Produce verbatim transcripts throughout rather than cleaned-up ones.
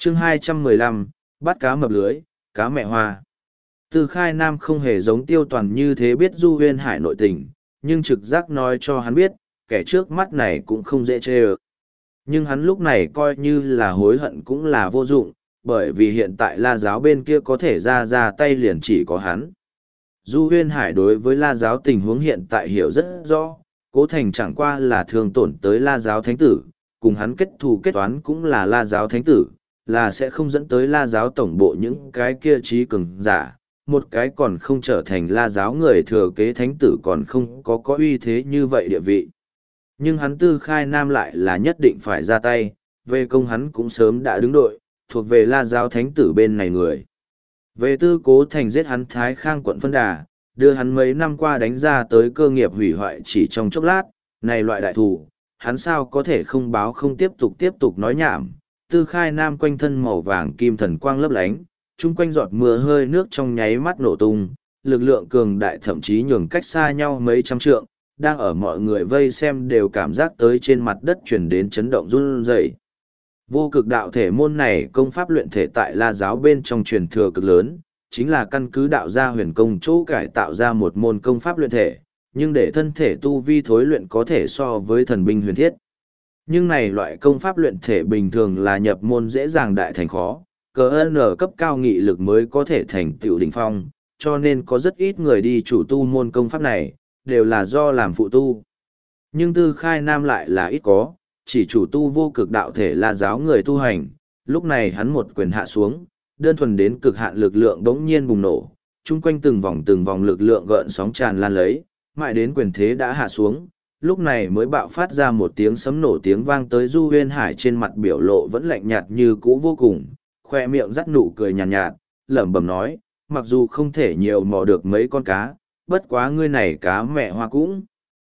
chương hai trăm mười lăm, bắt cá mập lưới, cá mẹ hoa. Tư Khai Nam không hề giống Tiêu Toàn như thế biết Du Huyên Hải nội tình, nhưng trực giác nói cho hắn biết, kẻ trước mắt này cũng không dễ chê ơ. Nhưng hắn lúc này coi như là hối hận cũng là vô dụng, bởi vì hiện tại La Giáo bên kia có thể ra ra tay liền chỉ có hắn. Du Huyên Hải đối với La Giáo tình huống hiện tại hiểu rất rõ, Cố Thành chẳng qua là thương tổn tới La Giáo Thánh Tử, cùng hắn kết thù kết toán cũng là La Giáo Thánh Tử, là sẽ không dẫn tới La Giáo tổng bộ những cái kia trí cường giả, một cái còn không trở thành La Giáo người thừa kế Thánh Tử còn không có có uy thế như vậy địa vị. Nhưng hắn Tư Khai Nam lại là nhất định phải ra tay, về công hắn cũng sớm đã đứng đội, thuộc về La Giáo Thánh Tử bên này người. Về Tư Cố Thành giết hắn Thái Khang quận Phân Đà, đưa hắn mấy năm qua đánh ra tới cơ nghiệp hủy hoại chỉ trong chốc lát, này loại đại thù, hắn sao có thể không báo không tiếp tục tiếp tục nói nhảm. Tư Khai Nam quanh thân màu vàng kim thần quang lấp lánh, chung quanh giọt mưa hơi nước trong nháy mắt nổ tung, lực lượng cường đại thậm chí nhường cách xa nhau mấy trăm trượng, đang ở mọi người vây xem đều cảm giác tới trên mặt đất chuyển đến chấn động run rẩy. Vô cực đạo thể môn này công pháp luyện thể tại La Giáo bên trong truyền thừa cực lớn, chính là căn cứ đạo gia huyền công chỗ cải tạo ra một môn công pháp luyện thể, nhưng để thân thể tu vi thối luyện có thể so với thần binh huyền thiết. Nhưng này loại công pháp luyện thể bình thường là nhập môn dễ dàng đại thành khó, cờ ơn ở cấp cao nghị lực mới có thể thành tựu đỉnh phong, cho nên có rất ít người đi chủ tu môn công pháp này, đều là do làm phụ tu. Nhưng Tư Khai Nam lại là ít có, chỉ chủ tu vô cực đạo thể là giáo người tu hành, lúc này hắn một quyền hạ xuống, đơn thuần đến cực hạn lực lượng bỗng nhiên bùng nổ, chung quanh từng vòng từng vòng lực lượng gợn sóng tràn lan lấy, mãi đến quyền thế đã hạ xuống, lúc này mới bạo phát ra một tiếng sấm nổ tiếng vang tới. Du Huyên Hải trên mặt biểu lộ vẫn lạnh nhạt như cũ vô cùng, khoe miệng dắt nụ cười nhàn nhạt, nhạt, lẩm bẩm nói, mặc dù không thể nhiều mò được mấy con cá, bất quá ngươi này cá mẹ hoa cũng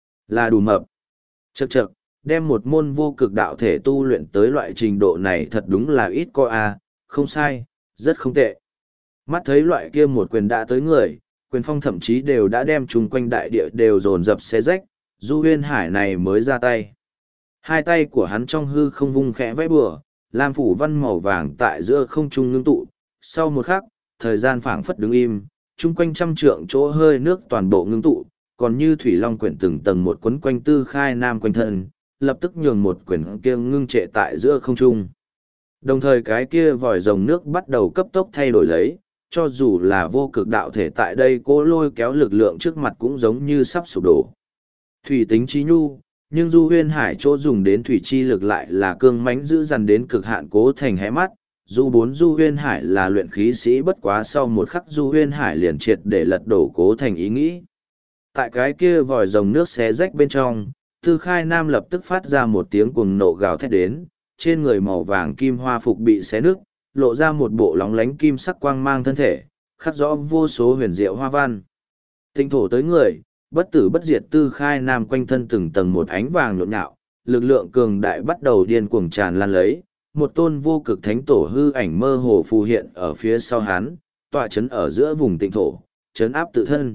là đủ mập. Chậc chậc, đem một môn vô cực đạo thể tu luyện tới loại trình độ này thật đúng là ít có a, à, không sai, rất không tệ. Mắt thấy loại kia một quyền đã tới người, quyền phong thậm chí đều đã đem chung quanh đại địa đều dồn dập xé rách, Du Huyên Hải này mới ra tay. Hai tay của hắn trong hư không vung khẽ vẽ bừa, làm phủ văn màu vàng tại giữa không trung ngưng tụ. Sau một khắc, thời gian phảng phất đứng im, chung quanh trăm trượng chỗ hơi nước toàn bộ ngưng tụ, còn như thủy long quyển từng tầng một quấn quanh Tư Khai Nam quanh thân, lập tức nhường một quyển kia ngưng trệ tại giữa không trung. Đồng thời cái kia vòi rồng nước bắt đầu cấp tốc thay đổi lấy, cho dù là vô cực đạo thể tại đây cố lôi kéo lực lượng trước mặt cũng giống như sắp sụp đổ. Thủy tính trí nhu, nhưng Du Huyên Hải chỗ dùng đến thủy chi lực lại là cương mãnh giữ dằn đến cực hạn. Cố Thành hé mắt, dù bốn Du Huyên Hải là luyện khí sĩ, bất quá sau một khắc Du Huyên Hải liền triệt để lật đổ Cố Thành ý nghĩ. Tại cái kia vòi rồng nước xé rách bên trong, Tư Khai Nam lập tức phát ra một tiếng cuồng nộ gào thét đến, trên người màu vàng kim hoa phục bị xé nứt, lộ ra một bộ lóng lánh kim sắc quang mang thân thể, khắc rõ vô số huyền diệu hoa văn. Tinh thổ tới người, bất tử bất diệt. Tư Khai Nam quanh thân từng tầng một ánh vàng nhộn nhạo, lực lượng cường đại bắt đầu điên cuồng tràn lan lấy, một tôn vô cực thánh tổ hư ảnh mơ hồ phù hiện ở phía sau hắn, tọa chấn ở giữa vùng tịnh thổ, chấn áp tự thân.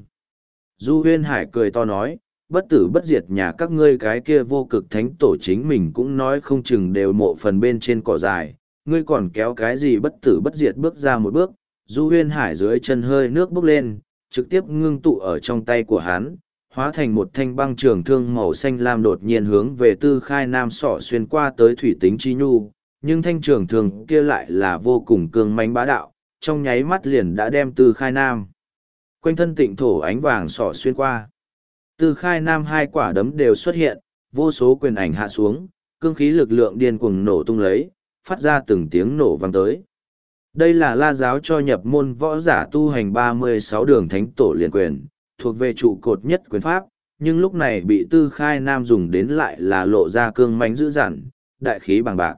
Du Huyên Hải cười to nói, bất tử bất diệt nhà các ngươi cái kia vô cực thánh tổ chính mình cũng nói không chừng đều mộ phần bên trên cỏ dài, ngươi còn kéo cái gì bất tử bất diệt bước ra một bước. Du Huyên Hải dưới chân hơi nước bốc lên, trực tiếp ngưng tụ ở trong tay của hắn, hóa thành một thanh băng trường thương màu xanh lam đột nhiên hướng về Tư Khai Nam sỏ xuyên qua tới thủy tính chi nhu, nhưng thanh trường thương kia lại là vô cùng cương mãnh bá đạo, trong nháy mắt liền đã đem Tư Khai Nam quanh thân tịnh thổ ánh vàng sỏ xuyên qua. Tư Khai Nam hai quả đấm đều xuất hiện, vô số quyền ảnh hạ xuống, cương khí lực lượng điên cuồng nổ tung lấy, phát ra từng tiếng nổ vang tới. Đây là La Giáo cho nhập môn võ giả tu hành ba mươi sáu đường thánh tổ liền quyền, thuộc về trụ cột nhất quyền pháp, nhưng lúc này bị Tư Khai Nam dùng đến lại là lộ ra cương mãnh dữ dằn, đại khí bằng bạc.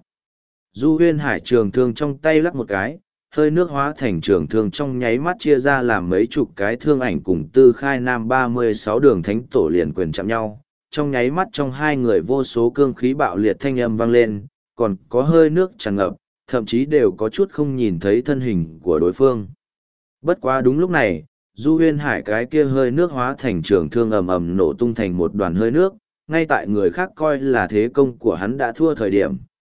Du Huyên Hải trường thương trong tay lắc một cái, hơi nước hóa thành trường thương trong nháy mắt chia ra làm mấy chục cái thương ảnh cùng Tư Khai Nam ba mươi sáu đường thánh tổ liền quyền chạm nhau. Trong nháy mắt trong hai người vô số cương khí bạo liệt thanh âm vang lên, còn có hơi nước tràn ngập, thậm chí đều có chút không nhìn thấy thân hình của đối phương. Bất quá đúng lúc này, Du Huyên Hải cái kia hơi nước hóa thành trường thương ầm ầm nổ tung thành một đoàn hơi nước, ngay tại người khác coi là thế công của hắn đã thua thời điểm,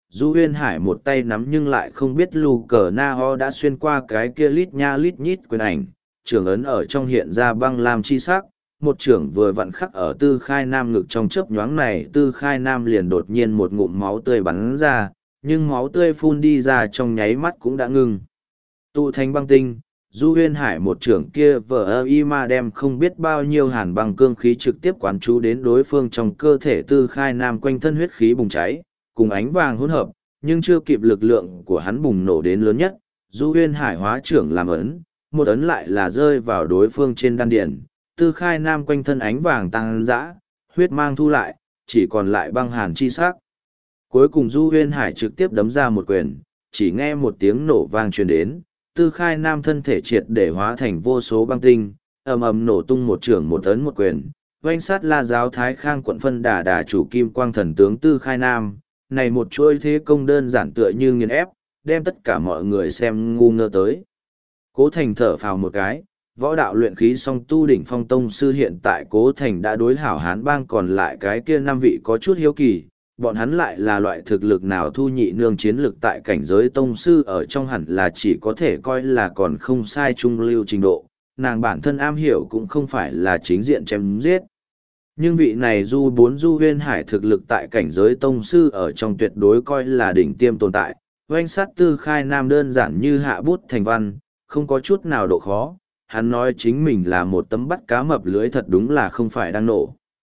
Du Huyên Hải một tay nắm nhưng lại không biết lù cờ na ho đã xuyên qua cái kia lít nha lít nhít quyền ảnh, trưởng ấn ở trong hiện ra băng lam chi sắc, một trưởng vừa vặn khắc ở Tư Khai Nam ngực trong chớp nhoáng này, Tư Khai Nam liền đột nhiên một ngụm máu tươi bắn ra, nhưng máu tươi phun đi ra trong nháy mắt cũng đã ngừng. Tụ thành băng tinh, Du Huyên Hải một trưởng kia vờ ơ y ma đem không biết bao nhiêu hàn băng cương khí trực tiếp quán chú đến đối phương trong cơ thể Tư Khai Nam, quanh thân huyết khí bùng cháy, cùng ánh vàng hỗn hợp, nhưng chưa kịp lực lượng của hắn bùng nổ đến lớn nhất, Du Huyên Hải hóa trưởng làm ấn, một ấn lại là rơi vào đối phương trên đan điền, Tư Khai Nam quanh thân ánh vàng tăng dã, huyết mang thu lại, chỉ còn lại băng hàn chi sắc. Cuối cùng Du Huyên Hải trực tiếp đấm ra một quyền, chỉ nghe một tiếng nổ vang truyền đến, Tư Khai Nam thân thể triệt để hóa thành vô số băng tinh, ầm ầm nổ tung một trưởng một ấn một quyền, oanh sát La Giáo Thái Khang quận phân đà đà chủ Kim Quang thần tướng Tư Khai Nam, này một chuỗi thế công đơn giản tựa như nghiền ép, đem tất cả mọi người xem ngu ngơ tới. Cố Thành thở phào một cái, võ đạo luyện khí song tu đỉnh phong tông sư hiện tại Cố Thành đã đối hảo Hán bang còn lại cái kia năm vị có chút hiếu kỳ, bọn hắn lại là loại thực lực nào thu nhị nương chiến lực tại cảnh giới tông sư ở trong hẳn là chỉ có thể coi là còn không sai trung lưu trình độ, nàng bản thân am hiểu cũng không phải là chính diện chém giết. Nhưng vị này Du bốn Du Huyên Hải thực lực tại cảnh giới tông sư ở trong tuyệt đối coi là đỉnh tiêm tồn tại, oanh sát Tư Khai Nam đơn giản như hạ bút thành văn, không có chút nào độ khó, hắn nói chính mình là một tấm bắt cá mập lưới thật đúng là không phải đang nổ.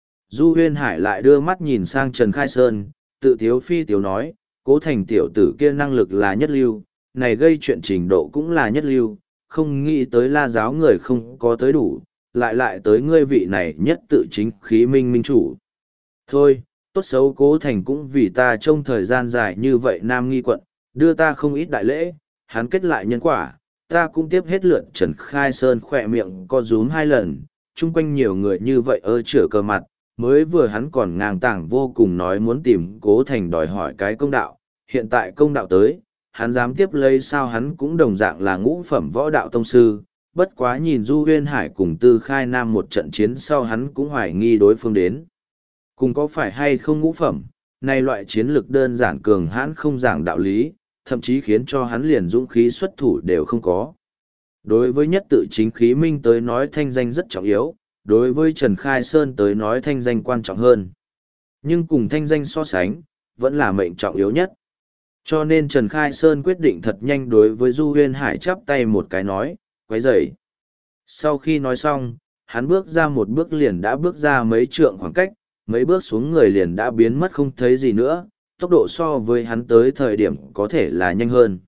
Du Huyên Hải lại đưa mắt nhìn sang Trần Khai Sơn, tự tiếu phi tiếu nói, Cố Thành tiểu tử kia năng lực là nhất lưu, này gây chuyện trình độ cũng là nhất lưu, không nghĩ tới La Giáo người không có tới đủ, lại lại tới ngươi vị này nhất tự chính khí minh minh chủ. Thôi, tốt xấu Cố Thành cũng vì ta trong thời gian dài như vậy Nam Nghi quận, đưa ta không ít đại lễ, hắn kết lại nhân quả, ta cũng tiếp hết lượt. Trần Khai Sơn khỏe miệng co rúm hai lần, chung quanh nhiều người như vậy ơ chửa cờ mặt, mới vừa hắn còn ngang tàng vô cùng nói muốn tìm Cố Thành đòi hỏi cái công đạo, hiện tại công đạo tới, hắn dám tiếp lấy sao? Hắn cũng đồng dạng là ngũ phẩm võ đạo tông sư, bất quá nhìn Du Huyên Hải cùng Tư Khai Nam một trận chiến sau hắn cũng hoài nghi đối phương đến. Cùng có phải hay không ngũ phẩm, này loại chiến lược đơn giản cường hãn không giảng đạo lý, thậm chí khiến cho hắn liền dũng khí xuất thủ đều không có. Đối với nhất tự chính khí minh tới nói thanh danh rất trọng yếu, đối với Trần Khai Sơn tới nói thanh danh quan trọng hơn. Nhưng cùng thanh danh so sánh, vẫn là mệnh trọng yếu nhất. Cho nên Trần Khai Sơn quyết định thật nhanh đối với Du Huyên Hải chắp tay một cái nói, quấy rầy. Sau khi nói xong, hắn bước ra một bước liền đã bước ra mấy trượng khoảng cách, mấy bước xuống người liền đã biến mất không thấy gì nữa, tốc độ so với hắn tới thời điểm có thể là nhanh hơn.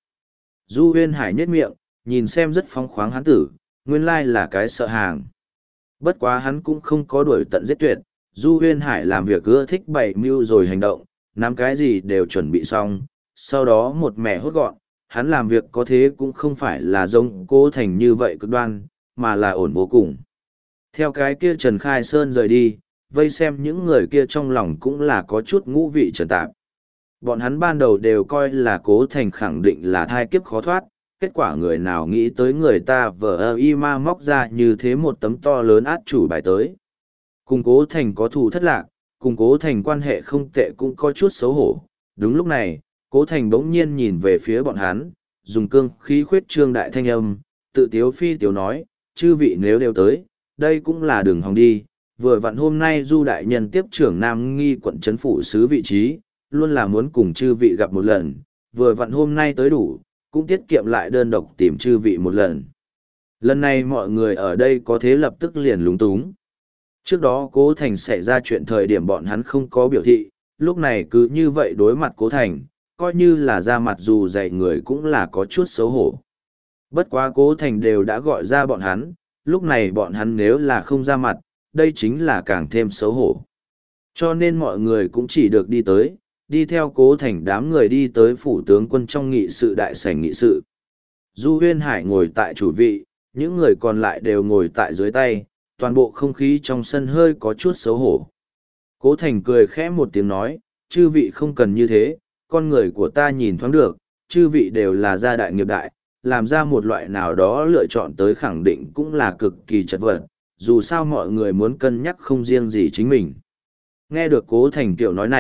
Du Huyên Hải nhếch miệng, nhìn xem rất phóng khoáng hắn tử, nguyên lai là cái sợ hàng. Bất quá hắn cũng không có đuổi tận giết tuyệt, Du Huyên Hải làm việc ưa thích bày mưu rồi hành động, nắm cái gì đều chuẩn bị xong, sau đó một mẻ hốt gọn, hắn làm việc có thế cũng không phải là giống Cố Thành như vậy cực đoan, mà là ổn vô cùng. Theo cái kia Trần Khai Sơn rời đi, vây xem những người kia trong lòng cũng là có chút ngũ vị trần tạp. Bọn hắn ban đầu đều coi là Cố Thành khẳng định là thai kiếp khó thoát, kết quả người nào nghĩ tới người ta vờ ơ y ma móc ra như thế một tấm to lớn át chủ bài tới. Cùng Cố Thành có thù thất lạc, cùng Cố Thành quan hệ không tệ cũng có chút xấu hổ. Đúng lúc này, Cố Thành bỗng nhiên nhìn về phía bọn hắn, dùng cương khí khuyết trương đại thanh âm, tự tiếu phi tiếu nói, chư vị nếu đều tới, đây cũng là đường hòng đi. Vừa vặn hôm nay Du đại nhân tiếp trưởng Nam Nghi quận trấn phủ sứ vị trí, luôn là muốn cùng chư vị gặp một lần, vừa vặn hôm nay tới đủ, cũng tiết kiệm lại đơn độc tìm chư vị một lần. Lần này mọi người ở đây có thế lập tức liền lúng túng. Trước đó Cố Thành xảy ra chuyện thời điểm bọn hắn không có biểu thị, lúc này cứ như vậy đối mặt Cố Thành, coi như là ra mặt dù dạy người cũng là có chút xấu hổ. Bất quá Cố Thành đều đã gọi ra bọn hắn, lúc này bọn hắn nếu là không ra mặt, đây chính là càng thêm xấu hổ. Cho nên mọi người cũng chỉ được đi tới, đi theo Cố Thành đám người đi tới phủ tướng quân trong nghị sự đại sảnh nghị sự. Du Huyên Hải ngồi tại chủ vị, những người còn lại đều ngồi tại dưới tay, toàn bộ không khí trong sân hơi có chút xấu hổ. Cố Thành cười khẽ một tiếng nói, chư vị không cần như thế, con người của ta nhìn thoáng được, chư vị đều là gia đại nghiệp đại, làm ra một loại nào đó lựa chọn tới khẳng định cũng là cực kỳ chật vật, dù sao mọi người muốn cân nhắc không riêng gì chính mình. Nghe được Cố Thành kiểu nói này,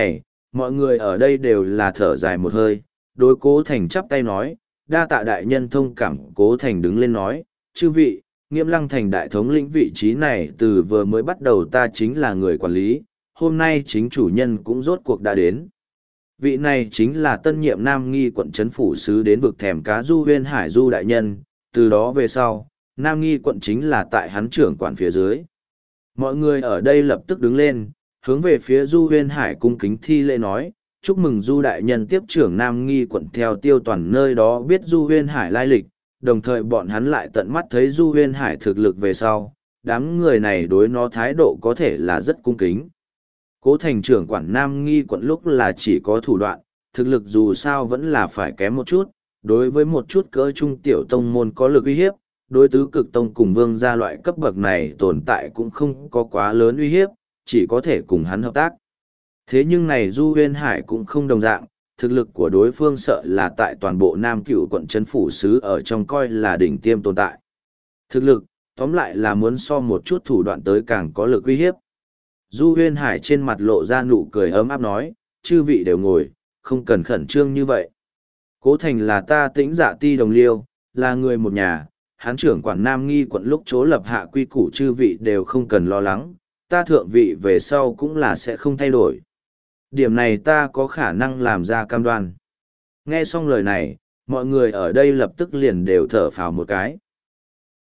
Mọi người ở đây đều là thở dài một hơi, đối Cố Thành chắp tay nói, đa tạ đại nhân thông cảm. Cố Thành đứng lên nói, chư vị, Nghiễm Lăng thành đại thống lĩnh vị trí này từ vừa mới bắt đầu ta chính là người quản lý, hôm nay chính chủ nhân cũng rốt cuộc đã đến. Vị này chính là tân nhiệm Nam Nghi quận trấn phủ sứ đến vực thèm cá Du Huyên Hải Du đại nhân, từ đó về sau, Nam Nghi quận chính là tại hắn trưởng quản phía dưới. Mọi người ở đây lập tức đứng lên, hướng về phía Du Huyên Hải cung kính thi lễ nói, chúc mừng Du đại nhân tiếp trưởng Nam Nghi quận. Theo Tiêu Toàn nơi đó biết Du Huyên Hải lai lịch, đồng thời bọn hắn lại tận mắt thấy Du Huyên Hải thực lực về sau, đám người này đối nó thái độ có thể là rất cung kính. Cố Thành trưởng quản Nam Nghi quận lúc là chỉ có thủ đoạn, thực lực dù sao vẫn là phải kém một chút, đối với một chút cỡ trung tiểu tông môn có lực uy hiếp, đối tứ cực tông cùng vương gia loại cấp bậc này tồn tại cũng không có quá lớn uy hiếp, chỉ có thể cùng hắn hợp tác. Thế nhưng này Du Huyên Hải cũng không đồng dạng, thực lực của đối phương sợ là tại toàn bộ Nam Cửu quận trấn phủ sứ ở trong coi là đỉnh tiêm tồn tại. Thực lực, tóm lại là muốn so một chút thủ đoạn tới càng có lực uy hiếp. Du Huyên Hải trên mặt lộ ra nụ cười ấm áp nói, chư vị đều ngồi, không cần khẩn trương như vậy. Cố Thành là ta Tĩnh Dạ Ti đồng liêu, là người một nhà, hán trưởng quản Nam Nghi quận lúc chỗ lập hạ quy củ, chư vị đều không cần lo lắng, ta thượng vị về sau cũng là sẽ không thay đổi. Điểm này ta có khả năng làm ra cam đoan. Nghe xong lời này, mọi người ở đây lập tức liền đều thở phào một cái.